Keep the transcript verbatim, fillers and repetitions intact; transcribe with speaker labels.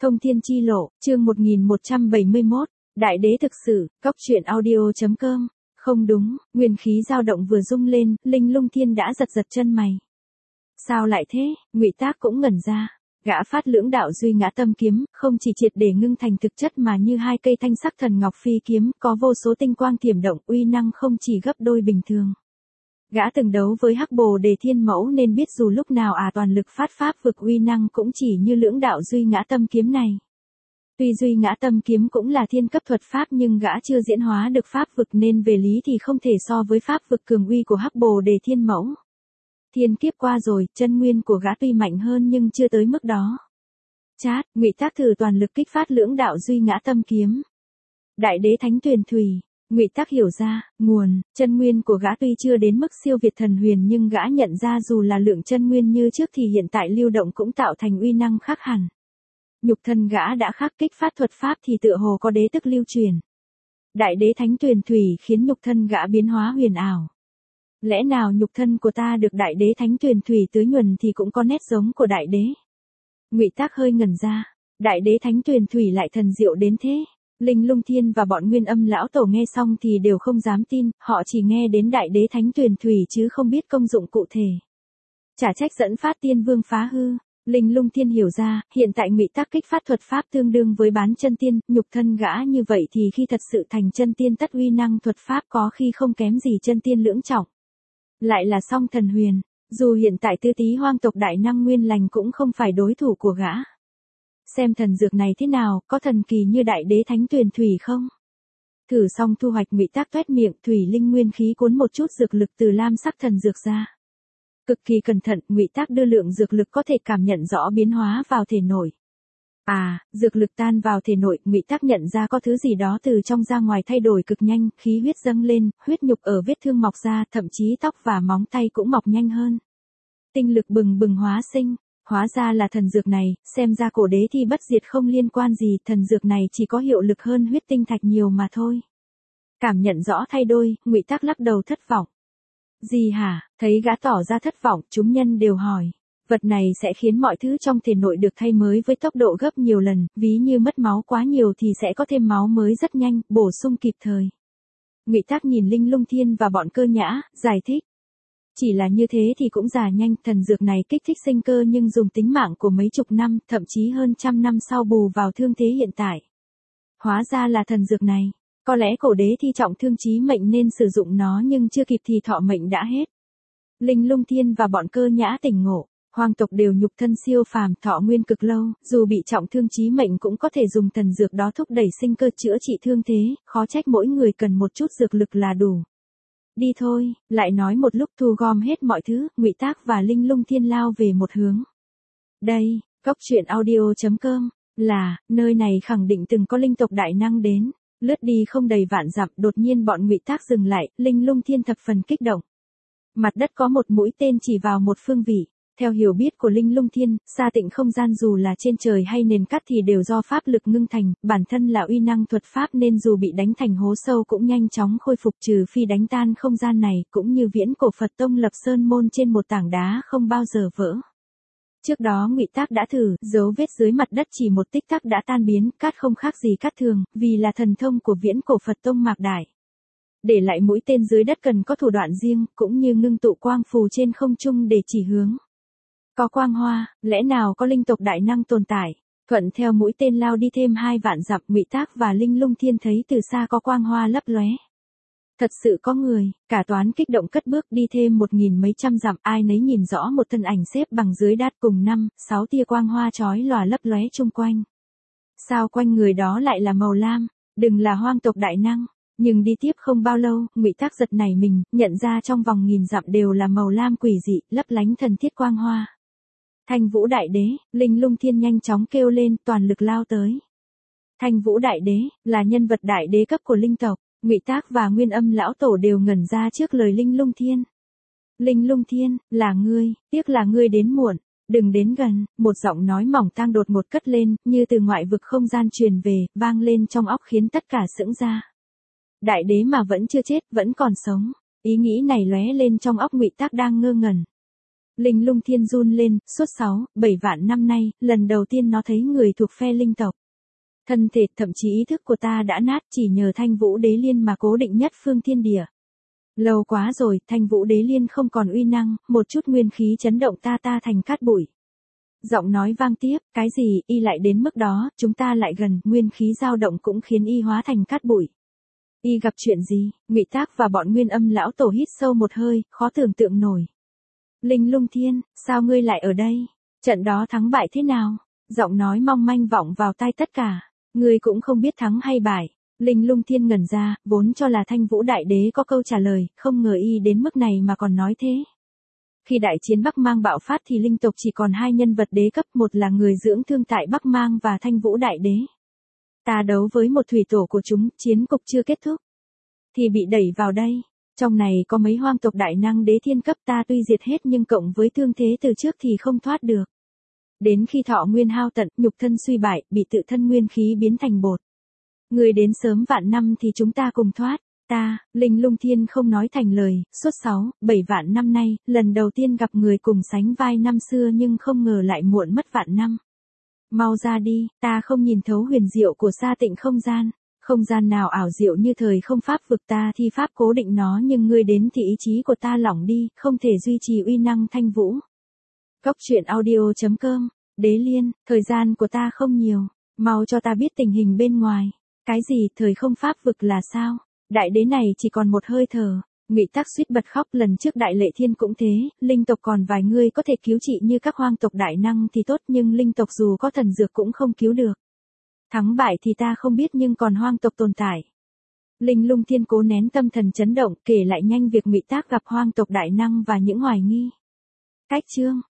Speaker 1: Thông thiên chi lộ, chương một nghìn một trăm bảy mươi mốt, Đại đế thực sự, cốc truyện audio chấm com. Không đúng, nguyên khí dao động vừa rung lên, Linh Lung Thiên đã giật giật chân mày. Sao lại thế? Ngụy Tác cũng ngẩn ra. Gã phát lưỡng đạo duy ngã tâm kiếm, không chỉ triệt để ngưng thành thực chất mà như hai cây thanh sắc thần ngọc phi kiếm, có vô số tinh quang thiểm động, uy năng không chỉ gấp đôi bình thường. Gã từng đấu với Hắc Bồ Đề Thiên Mẫu nên biết dù lúc nào à toàn lực phát pháp vực uy năng cũng chỉ như lưỡng đạo duy ngã tâm kiếm này. Tuy duy ngã tâm kiếm cũng là thiên cấp thuật pháp nhưng gã chưa diễn hóa được pháp vực nên về lý thì không thể so với pháp vực cường uy của Hắc Bồ Đề Thiên Mẫu. Thiên kiếp qua rồi, chân nguyên của gã tuy mạnh hơn nhưng chưa tới mức đó. Chát, Ngụy Tác thử toàn lực kích phát lưỡng đạo duy ngã tâm kiếm. Đại đế thánh tuyền thủy. Ngụy Tác hiểu ra, nguồn, chân nguyên của gã tuy chưa đến mức siêu việt thần huyền nhưng gã nhận ra dù là lượng chân nguyên như trước thì hiện tại lưu động cũng tạo thành uy năng khác hẳn. Nhục thân gã đã khắc kích phát thuật pháp thì tựa hồ có đế tức lưu truyền. Đại đế thánh tuyền thủy khiến nhục thân gã biến hóa huyền ảo. Lẽ nào nhục thân của ta được đại đế thánh tuyền thủy tưới nhuần thì cũng có nét giống của đại đế? Ngụy Tác hơi ngẩn ra, đại đế thánh tuyền thủy lại thần diệu đến thế. Linh Lung Thiên và bọn Nguyên Âm lão tổ nghe xong thì đều không dám tin, họ chỉ nghe đến đại đế thánh tuyền thủy chứ không biết công dụng cụ thể. Chả trách dẫn phát tiên vương phá hư. Linh Lung Thiên hiểu ra, hiện tại Ngụy Tác kích phát thuật pháp tương đương với bán chân tiên, nhục thân gã như vậy thì khi thật sự thành chân tiên tất uy năng thuật pháp có khi không kém gì chân tiên lưỡng trọng. Lại là song thần huyền, dù hiện tại Tư Tý hoang tộc đại năng nguyên lành cũng không phải đối thủ của gã. Xem thần dược này thế nào, có thần kỳ như đại đế thánh tuyền thủy không? Thử xong thu hoạch Ngụy Tác toét miệng, thủy linh nguyên khí cuốn một chút dược lực từ lam sắc thần dược ra. Cực kỳ cẩn thận, Ngụy Tác đưa lượng dược lực có thể cảm nhận rõ biến hóa vào thể nội. À, dược lực tan vào thể nội, Ngụy Tác nhận ra có thứ gì đó từ trong ra ngoài thay đổi cực nhanh, khí huyết dâng lên, huyết nhục ở vết thương mọc ra, thậm chí tóc và móng tay cũng mọc nhanh hơn. Tinh lực bừng bừng hóa sinh, hóa ra là thần dược này, xem ra cổ đế thi bất diệt không liên quan gì, thần dược này chỉ có hiệu lực hơn huyết tinh thạch nhiều mà thôi. Cảm nhận rõ thay đổi, Ngụy Tác lắc đầu thất vọng. Gì hả? Thấy gã tỏ ra thất vọng, chúng nhân đều hỏi. Vật này sẽ khiến mọi thứ trong thể nội được thay mới với tốc độ gấp nhiều lần, ví như mất máu quá nhiều thì sẽ có thêm máu mới rất nhanh, bổ sung kịp thời. Ngụy Tác nhìn Linh Lung Thiên và bọn Cơ Nhã, giải thích. Chỉ là như thế thì cũng già nhanh, thần dược này kích thích sinh cơ nhưng dùng tính mạng của mấy chục năm, thậm chí hơn trăm năm sau bù vào thương thế hiện tại. Hóa ra là thần dược này. Có lẽ cổ đế thi trọng thương chí mệnh nên sử dụng nó nhưng chưa kịp thì thọ mệnh đã hết. Linh Lung Thiên và bọn Cơ Nhã tỉnh ngộ. Hoang tộc đều nhục thân siêu phàm, thọ nguyên cực lâu, dù bị trọng thương chí mệnh cũng có thể dùng thần dược đó thúc đẩy sinh cơ chữa trị thương thế, khó trách mỗi người cần một chút dược lực là đủ. Đi thôi, lại nói một lúc thu gom hết mọi thứ, Ngụy Tác và Linh Lung Thiên lao về một hướng. Đây, cốc truyện audio chấm com, là, nơi này khẳng định từng có linh tộc đại năng đến. Lướt đi không đầy vạn dặm, đột nhiên bọn Ngụy Tác dừng lại, Linh Lung Thiên thập phần kích động. Mặt đất có một mũi tên chỉ vào một phương vị. Theo hiểu biết của Linh Lung Thiên, xa tịnh không gian dù là trên trời hay nền cát thì đều do pháp lực ngưng thành, bản thân là uy năng thuật pháp nên dù bị đánh thành hố sâu cũng nhanh chóng khôi phục trừ phi đánh tan không gian này, cũng như viễn cổ Phật tông lập sơn môn trên một tảng đá không bao giờ vỡ. Trước đó Ngụy Tác đã thử, dấu vết dưới mặt đất chỉ một tích tắc đã tan biến, cát không khác gì cát thường, vì là thần thông của viễn cổ Phật tông Mạc Đại. Để lại mũi tên dưới đất cần có thủ đoạn riêng, cũng như ngưng tụ quang phù trên không trung để chỉ hướng. Có quang hoa, lẽ nào có linh tộc đại năng tồn tại? Thuận theo mũi tên lao đi thêm hai vạn dặm, Ngụy Tác và Linh Lung Thiên thấy từ xa có quang hoa lấp lóe. Thật sự có người, cả toán kích động cất bước đi thêm một nghìn mấy trăm dặm, ai nấy nhìn rõ một thân ảnh xếp bằng dưới đát cùng năm, sáu tia quang hoa chói lòa lấp lóe chung quanh. Sao quanh người đó lại là màu lam, đừng là hoang tộc đại năng. Nhưng đi tiếp không bao lâu, Ngụy Tác giật nảy mình, nhận ra trong vòng nghìn dặm đều là màu lam quỷ dị, lấp lánh thần thiết quang hoa. Thanh Vũ Đại Đế, Linh Lung Thiên nhanh chóng kêu lên, toàn lực lao tới. Thanh Vũ Đại Đế, là nhân vật đại đế cấp của linh tộc, Ngụy Tác và Nguyên Âm lão tổ đều ngẩn ra trước lời Linh Lung Thiên. Linh Lung Thiên, là ngươi, tiếc là ngươi đến muộn, đừng đến gần, một giọng nói mỏng tang đột ngột cất lên, như từ ngoại vực không gian truyền về, vang lên trong óc khiến tất cả sững ra. Đại đế mà vẫn chưa chết, vẫn còn sống, ý nghĩ này lóe lên trong óc Ngụy Tác đang ngơ ngẩn. Linh Lung Thiên run lên, suốt sáu, bảy vạn năm nay, lần đầu tiên nó thấy người thuộc phe linh tộc. Thân thể, thậm chí ý thức của ta đã nát chỉ nhờ Thanh Vũ Đế Liên mà cố định nhất phương thiên địa. Lâu quá rồi, Thanh Vũ Đế Liên không còn uy năng, một chút nguyên khí chấn động ta ta thành cát bụi. Giọng nói vang tiếp, cái gì, y lại đến mức đó, chúng ta lại gần, nguyên khí dao động cũng khiến y hóa thành cát bụi. Y gặp chuyện gì? Ngụy Tác và bọn Nguyên Âm lão tổ hít sâu một hơi, khó tưởng tượng nổi. Linh Lung Thiên, sao ngươi lại ở đây? Trận đó thắng bại thế nào? Giọng nói mong manh vọng vào tai tất cả. Ngươi cũng không biết thắng hay bại. Linh Lung Thiên ngẩn ra, vốn cho là Thanh Vũ Đại Đế có câu trả lời, không ngờ y đến mức này mà còn nói thế. Khi đại chiến Bắc Mang bạo phát thì linh tộc chỉ còn hai nhân vật đế cấp, một là người dưỡng thương tại Bắc Mang và Thanh Vũ Đại Đế. Ta đấu với một thủy tổ của chúng, chiến cục chưa kết thúc. Thì bị đẩy vào đây. Trong này có mấy hoang tộc đại năng đế thiên cấp ta tuy diệt hết nhưng cộng với thương thế từ trước thì không thoát được. Đến khi thọ nguyên hao tận, nhục thân suy bại, bị tự thân nguyên khí biến thành bột. Người đến sớm vạn năm thì chúng ta cùng thoát. Ta, Linh Lung Thiên không nói thành lời, suốt sáu, bảy vạn năm nay, lần đầu tiên gặp người cùng sánh vai năm xưa nhưng không ngờ lại muộn mất vạn năm. Mau ra đi, ta không nhìn thấu huyền diệu của sa tịnh không gian. Không gian nào ảo diệu như thời không pháp vực ta thi pháp cố định nó nhưng ngươi đến thì ý chí của ta lỏng đi, không thể duy trì uy năng Thanh Vũ. Cốc truyện audio chấm com, Đế Liên, thời gian của ta không nhiều, mau cho ta biết tình hình bên ngoài. Cái gì, thời không pháp vực là sao? Đại đế này chỉ còn một hơi thở. Ngụy Tác suýt bật khóc, lần trước Đại Lệ Thiên cũng thế, linh tộc còn vài người có thể cứu trị như các hoang tộc đại năng thì tốt nhưng linh tộc dù có thần dược cũng không cứu được. Thắng bại thì ta không biết nhưng còn hoang tộc tồn tại. Linh Lung Thiên cố nén tâm thần chấn động, kể lại nhanh việc Ngụy Tác gặp hoang tộc đại năng và những hoài nghi. Cách chương